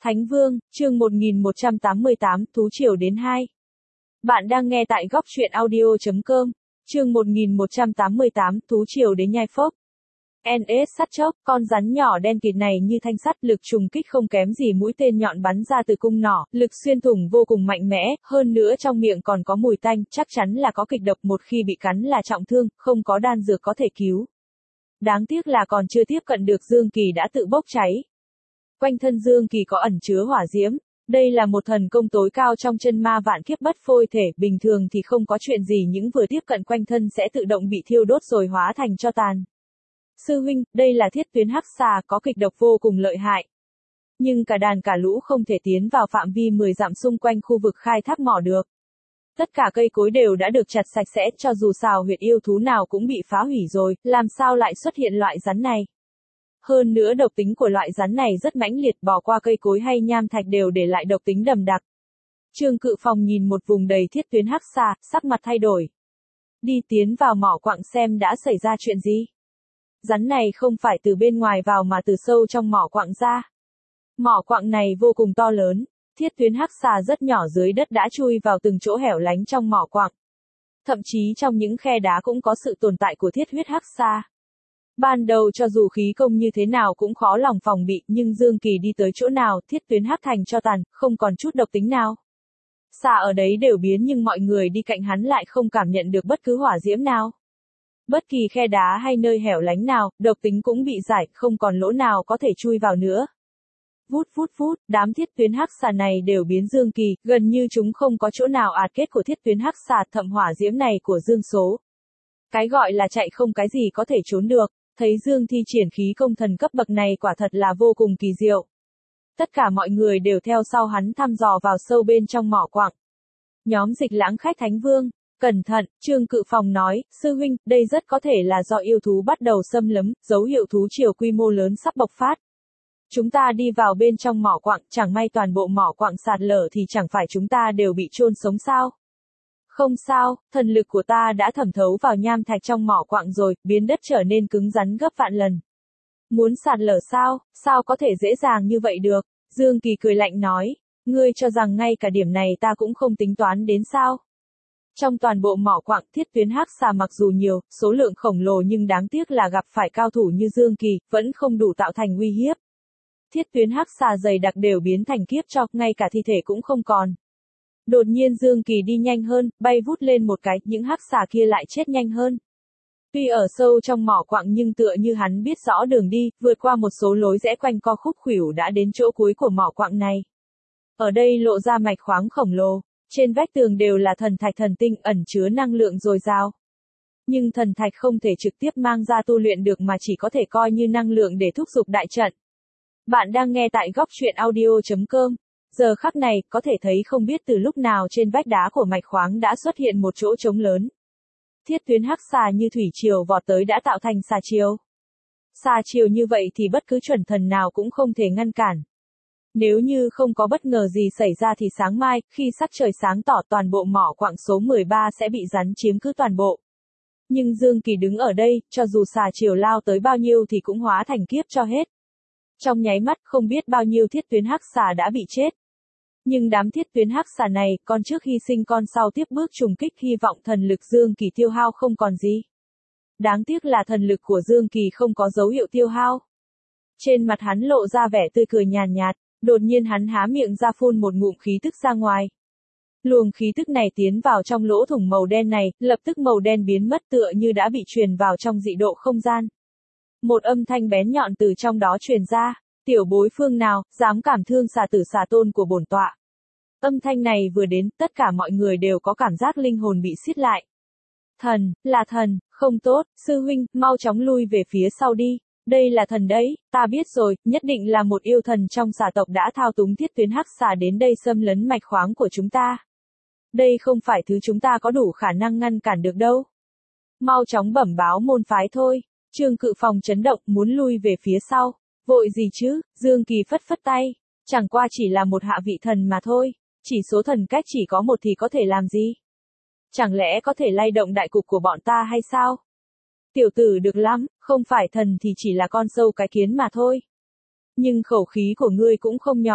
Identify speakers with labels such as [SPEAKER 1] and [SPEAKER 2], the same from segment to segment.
[SPEAKER 1] Thánh Vương, chương 1188, Thú Triều đến 2. Bạn đang nghe tại góc truyện audio.com, chương 1188, Thú Triều đến nhai phốc. NS sắt chốc, con rắn nhỏ đen kịt này như thanh sắt, lực trùng kích không kém gì mũi tên nhọn bắn ra từ cung nỏ, lực xuyên thủng vô cùng mạnh mẽ, hơn nữa trong miệng còn có mùi tanh, chắc chắn là có kịch độc, một khi bị cắn là trọng thương, không có đan dược có thể cứu. Đáng tiếc là còn chưa tiếp cận được Dương Kỳ đã tự bốc cháy. Quanh thân Dương Kỳ có ẩn chứa hỏa diễm, đây là một thần công tối cao trong chân ma vạn kiếp bất phôi thể, bình thường thì không có chuyện gì, những vừa tiếp cận quanh thân sẽ tự động bị thiêu đốt rồi hóa thành tro tàn. Sư huynh, đây là thiết tuyến hắc xà, có kịch độc vô cùng lợi hại. Nhưng cả đàn cả lũ không thể tiến vào phạm vi 10 dặm xung quanh khu vực khai thác mỏ được. Tất cả cây cối đều đã được chặt sạch sẽ, cho dù xào huyệt yêu thú nào cũng bị phá hủy rồi, làm sao lại xuất hiện loại rắn này. Hơn nữa độc tính của loại rắn này rất mãnh liệt, bỏ qua cây cối hay nham thạch đều để lại độc tính đậm đặc. Trương Cự Phong nhìn một vùng đầy thiết tuyến hắc xà, sắc mặt thay đổi. Đi tiến vào mỏ quặng xem đã xảy ra chuyện gì. Rắn này không phải từ bên ngoài vào mà từ sâu trong mỏ quặng ra. Mỏ quặng này vô cùng to lớn, thiết tuyến hắc xà rất nhỏ dưới đất đã chui vào từng chỗ hẻo lánh trong mỏ quặng. Thậm chí trong những khe đá cũng có sự tồn tại của thiết huyết hắc xà. Ban đầu cho dù khí công như thế nào cũng khó lòng phòng bị, nhưng Dương Kỳ đi tới chỗ nào, thiết tuyến hắc thành cho tàn, không còn chút độc tính nào. Xà ở đấy đều biến nhưng mọi người đi cạnh hắn lại không cảm nhận được bất cứ hỏa diễm nào. Bất kỳ khe đá hay nơi hẻo lánh nào, độc tính cũng bị giải, không còn lỗ nào có thể chui vào nữa. Vút vút vút, đám thiết tuyến hắc xà này đều biến Dương Kỳ, gần như chúng không có chỗ nào ạt kết của thiết tuyến hắc xà, thậm hỏa diễm này của Dương số. Cái gọi là chạy không cái gì có thể trốn được, thấy Dương thi triển khí công thần cấp bậc này quả thật là vô cùng kỳ diệu. Tất cả mọi người đều theo sau hắn thăm dò vào sâu bên trong mỏ quặng. Nhóm Dịch Lãng khách Thánh Vương, cẩn thận, Trương Cự Phong nói, sư huynh, đây rất có thể là do yêu thú bắt đầu xâm lấn, dấu hiệu thú triều quy mô lớn sắp bộc phát. Chúng ta đi vào bên trong mỏ quặng, chẳng may toàn bộ mỏ quặng sạt lở thì chẳng phải chúng ta đều bị chôn sống sao? Không sao, thần lực của ta đã thẩm thấu vào nham thạch trong mỏ quặng rồi, biến đất trở nên cứng rắn gấp vạn lần. Muốn sạt lở sao, sao có thể dễ dàng như vậy được? Dương Kỳ cười lạnh nói, ngươi cho rằng ngay cả điểm này ta cũng không tính toán đến sao? Trong toàn bộ mỏ quặng, thiết tuyến hắc xà mặc dù nhiều, số lượng khổng lồ nhưng đáng tiếc là gặp phải cao thủ như Dương Kỳ, vẫn không đủ tạo thành uy hiếp. Thiết tuyến hắc xà dày đặc đều biến thành kiếp cho, ngay cả thi thể cũng không còn. Đột nhiên Dương Kỳ đi nhanh hơn, bay vút lên một cái, những hắc xà kia lại chết nhanh hơn. Tuy ở sâu trong mỏ quặng nhưng tựa như hắn biết rõ đường đi, vượt qua một số lối rẽ quanh co khúc khuỷu đã đến chỗ cuối của mỏ quặng này. Ở đây lộ ra mạch khoáng khổng lồ, trên vách tường đều là thần thạch thần tinh ẩn chứa năng lượng dồi dào. Nhưng thần thạch không thể trực tiếp mang ra tu luyện được mà chỉ có thể coi như năng lượng để thúc giục đại trận. Bạn đang nghe tại góc truyện audio.com. Giờ khắc này, có thể thấy không biết từ lúc nào trên vách đá của mạch khoáng đã xuất hiện một chỗ trống lớn. Thiết tuyến hắc xà như thủy triều vọt tới đã tạo thành xà triều. Xà triều như vậy thì bất cứ chuẩn thần nào cũng không thể ngăn cản. Nếu như không có bất ngờ gì xảy ra thì sáng mai, khi sắc trời sáng tỏ toàn bộ mỏ quặng số 13 sẽ bị rắn chiếm cứ toàn bộ. Nhưng Dương Kỳ đứng ở đây, cho dù xà triều lao tới bao nhiêu thì cũng hóa thành kiếp cho hết. Trong nháy mắt không biết bao nhiêu thiết tuyến hắc xà đã bị chết. Nhưng đám thiết tuyến hắc xà này, con trước hy sinh con sau tiếp bước trùng kích, hy vọng thần lực Dương Kỳ tiêu hao không còn gì. Đáng tiếc là thần lực của Dương Kỳ không có dấu hiệu tiêu hao. Trên mặt hắn lộ ra vẻ tươi cười nhàn nhạt, đột nhiên hắn há miệng ra phun một ngụm khí tức ra ngoài. Luồng khí tức này tiến vào trong lỗ thủng màu đen này, lập tức màu đen biến mất tựa như đã bị truyền vào trong dị độ không gian. Một âm thanh bén nhọn từ trong đó truyền ra. Tiểu bối phương nào, dám cảm thương xà tử xà tôn của bổn tọa. Âm thanh này vừa đến, tất cả mọi người đều có cảm giác linh hồn bị siết lại. Thần, là thần, không tốt, sư huynh, mau chóng lui về phía sau đi. Đây là thần đấy, ta biết rồi, nhất định là một yêu thần trong xà tộc đã thao túng thiết tuyến hắc xà đến đây xâm lấn mạch khoáng của chúng ta. Đây không phải thứ chúng ta có đủ khả năng ngăn cản được đâu. Mau chóng bẩm báo môn phái thôi. Trương Cự Phong chấn động, muốn lui về phía sau. Vội gì chứ, Dương Kỳ phất phất tay, chẳng qua chỉ là một hạ vị thần mà thôi, chỉ số thần cách chỉ có một thì có thể làm gì? Chẳng lẽ có thể lay động đại cục của bọn ta hay sao? Tiểu tử được lắm, không phải thần thì chỉ là con sâu cái kiến mà thôi. Nhưng khẩu khí của ngươi cũng không nhỏ,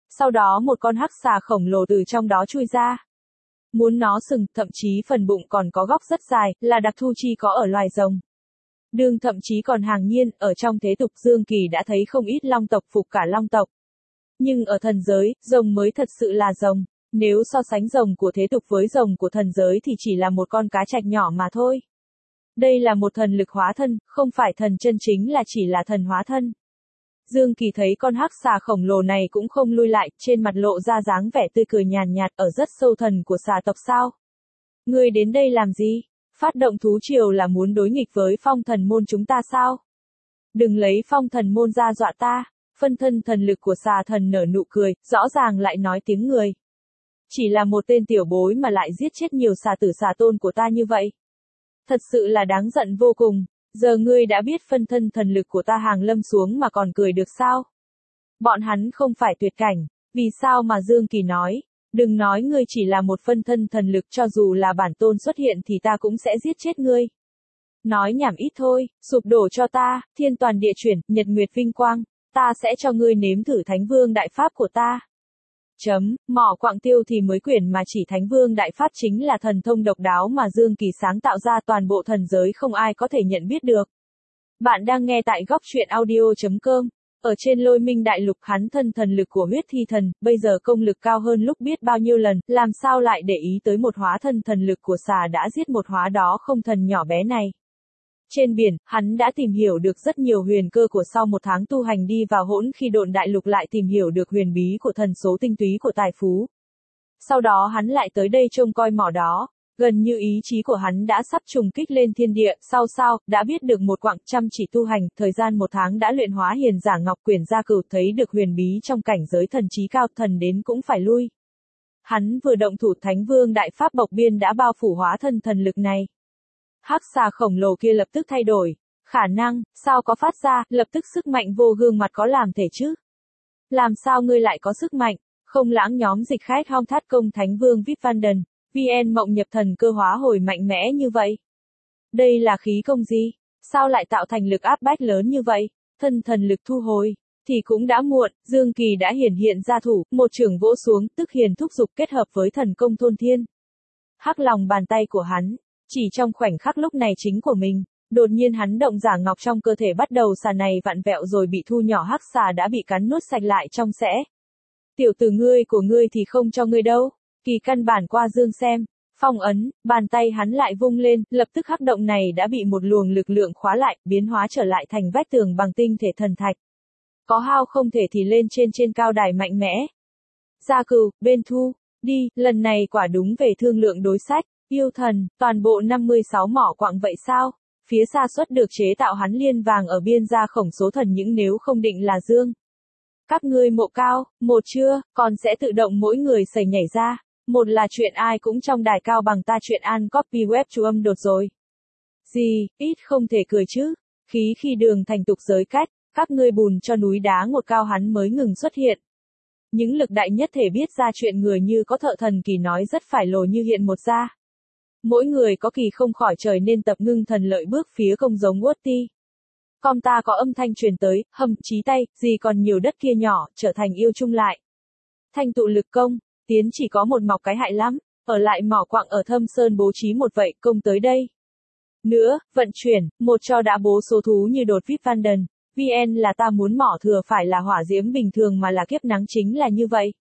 [SPEAKER 1] Sau đó một con hắc xà khổng lồ từ trong đó chui ra. Muốn nó sừng, thậm chí phần bụng còn có góc rất dài, là đặc thu chi có ở loài rồng. Đương thậm chí còn hàng nhiên, ở trong thế tục Dương Kỳ đã thấy không ít long tộc phục cả long tộc. Nhưng ở thần giới, rồng mới thật sự là rồng. Nếu so sánh rồng của thế tục với rồng của thần giới thì chỉ là một con cá trạch nhỏ mà thôi. Đây là một thần lực hóa thân, không phải thần chân chính là chỉ là thần hóa thân. Dương Kỳ thấy con hắc xà khổng lồ này cũng không lui lại, trên mặt lộ ra dáng vẻ tươi cười nhàn nhạt ở rất sâu thần của xà tộc sao. Ngươi đến đây làm gì? Phát động thú triều là muốn đối nghịch với phong thần môn chúng ta sao? Đừng lấy phong thần môn ra dọa ta. Phân thân thần lực của xà thần nở nụ cười, rõ ràng lại nói tiếng người. Chỉ là một tên tiểu bối mà lại giết chết nhiều xà tử xà tôn của ta như vậy. Thật sự là đáng giận vô cùng. Giờ ngươi đã biết phân thân thần lực của ta hàng lâm xuống mà còn cười được sao? Bọn hắn không phải tuyệt cảnh, vì sao mà Dương Kỳ nói, đừng nói ngươi chỉ là một phân thân thần lực, cho dù là bản tôn xuất hiện thì ta cũng sẽ giết chết ngươi. Nói nhảm ít thôi, sụp đổ cho ta, thiên toàn địa chuyển, nhật nguyệt vinh quang, ta sẽ cho ngươi nếm thử thánh vương đại pháp của ta. Mỏ quặng tiêu thì mới quyển mà chỉ thánh vương đại pháp chính là thần thông độc đáo mà Dương Kỳ sáng tạo ra, toàn bộ thần giới không ai có thể nhận biết được. Bạn đang nghe tại góc truyện audio.com. Ở trên Lôi Minh Đại Lục, hắn thân thần lực của huyết thi thần, bây giờ công lực cao hơn lúc biết bao nhiêu lần, làm sao lại để ý tới một hóa thân thần lực của xà đã giết một hóa đó không thần nhỏ bé này. Trên biển, hắn đã tìm hiểu được rất nhiều huyền cơ của sau một tháng tu hành đi vào hỗn khi độn đại lục, lại tìm hiểu được huyền bí của thần số tinh túy của tài phú. Sau đó hắn lại tới đây trông coi mỏ đó, gần như ý chí của hắn đã sắp trùng kích lên thiên địa, sao, đã biết được một quãng chăm chỉ tu hành, thời gian một tháng đã luyện hóa hiền giả ngọc quyển gia cửu, thấy được huyền bí trong cảnh giới thần trí cao, thần đến cũng phải lui. Hắn vừa động thủ, thánh vương đại pháp bộc biên đã bao phủ hóa thân thần lực này. Hắc xà khổng lồ kia lập tức thay đổi, khả năng, sao có phát ra, lập tức sức mạnh vô gương mặt có làm thể chứ? Làm sao ngươi lại có sức mạnh? Không lãng nhóm dịch khách hong thát công thánh vương Vip Van Den, VN mộng nhập thần cơ hóa hồi mạnh mẽ như vậy. Đây là khí công gì? Sao lại tạo thành lực áp bách lớn như vậy? Thân thần lực thu hồi, thì cũng đã muộn, Dương Kỳ đã hiện ra thủ, một chưởng vỗ xuống, tức hiền thúc dục kết hợp với thần công thôn thiên. Hắc lòng bàn tay của hắn, chỉ trong khoảnh khắc lúc này chính của mình, đột nhiên hắn động giả ngọc trong cơ thể bắt đầu xà này vặn vẹo rồi bị thu nhỏ, hắc xà đã bị cắn nuốt sạch lại trong sẽ. Tiểu tử ngươi của ngươi thì không cho ngươi đâu. Kỳ căn bản qua Dương xem, phong ấn, bàn tay hắn lại vung lên, lập tức hắc động này đã bị một luồng lực lượng khóa lại, biến hóa trở lại thành vách tường bằng tinh thể thần thạch. Có hao không thể thì lên trên cao đài mạnh mẽ. Gia Cửu, bên thu, đi, lần này quả đúng về thương lượng đối sách, yêu thần, toàn bộ 56 mỏ quặng vậy sao? Phía xa xuất được chế tạo hắn liên vàng ở biên gia khổng số thần những, nếu không định là Dương. Các ngươi mộ cao, một chưa, còn sẽ tự động mỗi người sẩy nhảy ra. Một là chuyện ai cũng trong đài cao bằng ta, chuyện an copy web chú âm đột rồi. Gì, ít không thể cười chứ. Khí khi đường thành tục giới cách, các ngươi bùn cho núi đá ngột cao hắn mới ngừng xuất hiện. Những lực đại nhất thể biết ra chuyện người như có thợ thần kỳ nói rất phải lồ như hiện một ra. Mỗi người có kỳ không khỏi trời nên tập ngưng thần lợi bước phía công giống uất ti. Con ta có âm thanh truyền tới, hầm chí tay, gì còn nhiều đất kia nhỏ, trở thành yêu chung lại. Thanh tụ lực công, tiến chỉ có một mọc cái hại lắm, ở lại mỏ quặng ở Thâm Sơn bố trí một vậy công tới đây. Nữa, vận chuyển, một cho đã bố số thú như đột Vip Van Den, VN là ta muốn mỏ thừa phải là hỏa diễm bình thường mà là kiếp nắng chính là như vậy.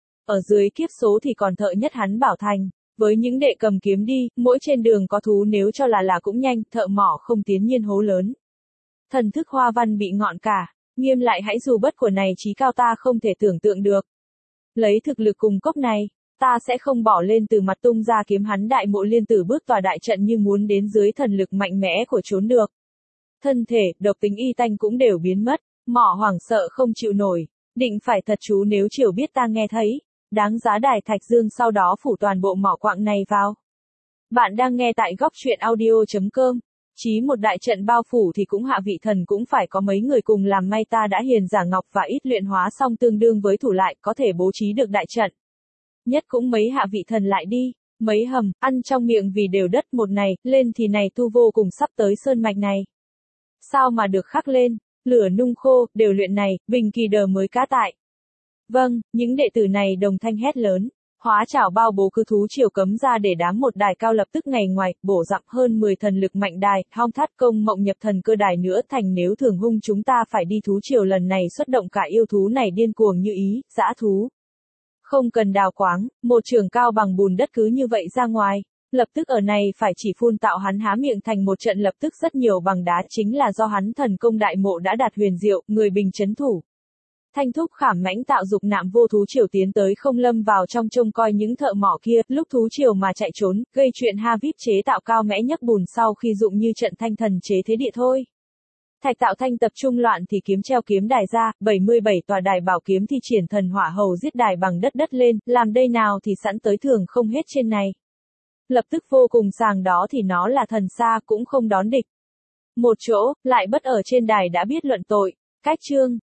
[SPEAKER 1] Ở dưới kiếp số thì còn thợ nhất hắn bảo thành, với những đệ cầm kiếm đi, mỗi trên đường có thú nếu cho là cũng nhanh, thợ mỏ không tiến nhiên hố lớn. Thần thức hoa văn bị ngọn cả, nghiêm lại hãy dù bất của này trí cao ta không thể tưởng tượng được. Lấy thực lực cùng cốc này, ta sẽ không bỏ lên từ mặt tung ra kiếm hắn đại mộ liên tử bước tòa đại trận như muốn đến dưới thần lực mạnh mẽ của trốn được. Thân thể, độc tính y tanh cũng đều biến mất, mỏ hoảng sợ không chịu nổi, định phải thật chú nếu chiều biết ta nghe thấy, đáng giá đài thạch dương sau đó phủ toàn bộ mỏ quặng này vào. Bạn đang nghe tại góc truyện audio.com. Chí một đại trận bao phủ thì cũng hạ vị thần cũng phải có mấy người cùng làm, may ta đã hiền giả ngọc và ít luyện hóa xong tương đương với thủ lại có thể bố trí được đại trận. Nhất cũng mấy hạ vị thần lại đi, mấy hầm, ăn trong miệng vì đều đất một này, lên thì này tu vô cùng sắp tới sơn mạch này. Sao mà được khắc lên, lửa nung khô, đều luyện này, bình kỳ đờ mới cá tại. Vâng, những đệ tử này đồng thanh hét lớn. Hóa chảo bao bố cứ thú triều cấm ra để đám một đài cao lập tức ngày ngoài, bổ dặm hơn 10 thần lực mạnh đài, hong thát công mộng nhập thần cơ đài nữa thành nếu thường hung chúng ta phải đi thú triều lần này xuất động cả yêu thú này điên cuồng như ý, dã thú. Không cần đào quáng, một trường cao bằng bùn đất cứ như vậy ra ngoài. Lập tức ở này phải chỉ phun tạo hắn há miệng thành một trận lập tức rất nhiều bằng đá chính là do hắn thần công đại mộ đã đạt huyền diệu, người bình chấn thủ. Thanh thúc khảm mãnh tạo dục nạm vô thú triều tiến tới không lâm vào trong trông coi những thợ mỏ kia, lúc thú triều mà chạy trốn, gây chuyện ha vip chế tạo cao mẽ nhấc bùn sau khi dụng như trận thanh thần chế thế địa thôi. Thạch tạo thanh tập trung loạn thì kiếm treo kiếm đài ra, 77 tòa đài bảo kiếm thì triển thần hỏa hầu giết đài bằng đất đất lên, làm đây nào thì sẵn tới thường không hết trên này. Lập tức vô cùng sàng đó thì nó là thần xa cũng không đón địch. Một chỗ, lại bất ở trên đài đã biết luận tội. Cách chương